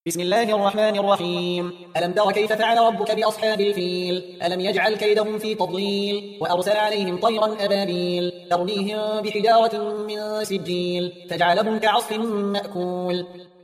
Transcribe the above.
بسم الله الرحمن الرحيم. ألم تر كيف فعل ربك بأصحاب الفيل؟ ألم يجعل كيدهم في تضليل وأرسل عليهم طيرا أبابيل ترميهم بحجارة من سجيل فجعلهم كعصف مأكول.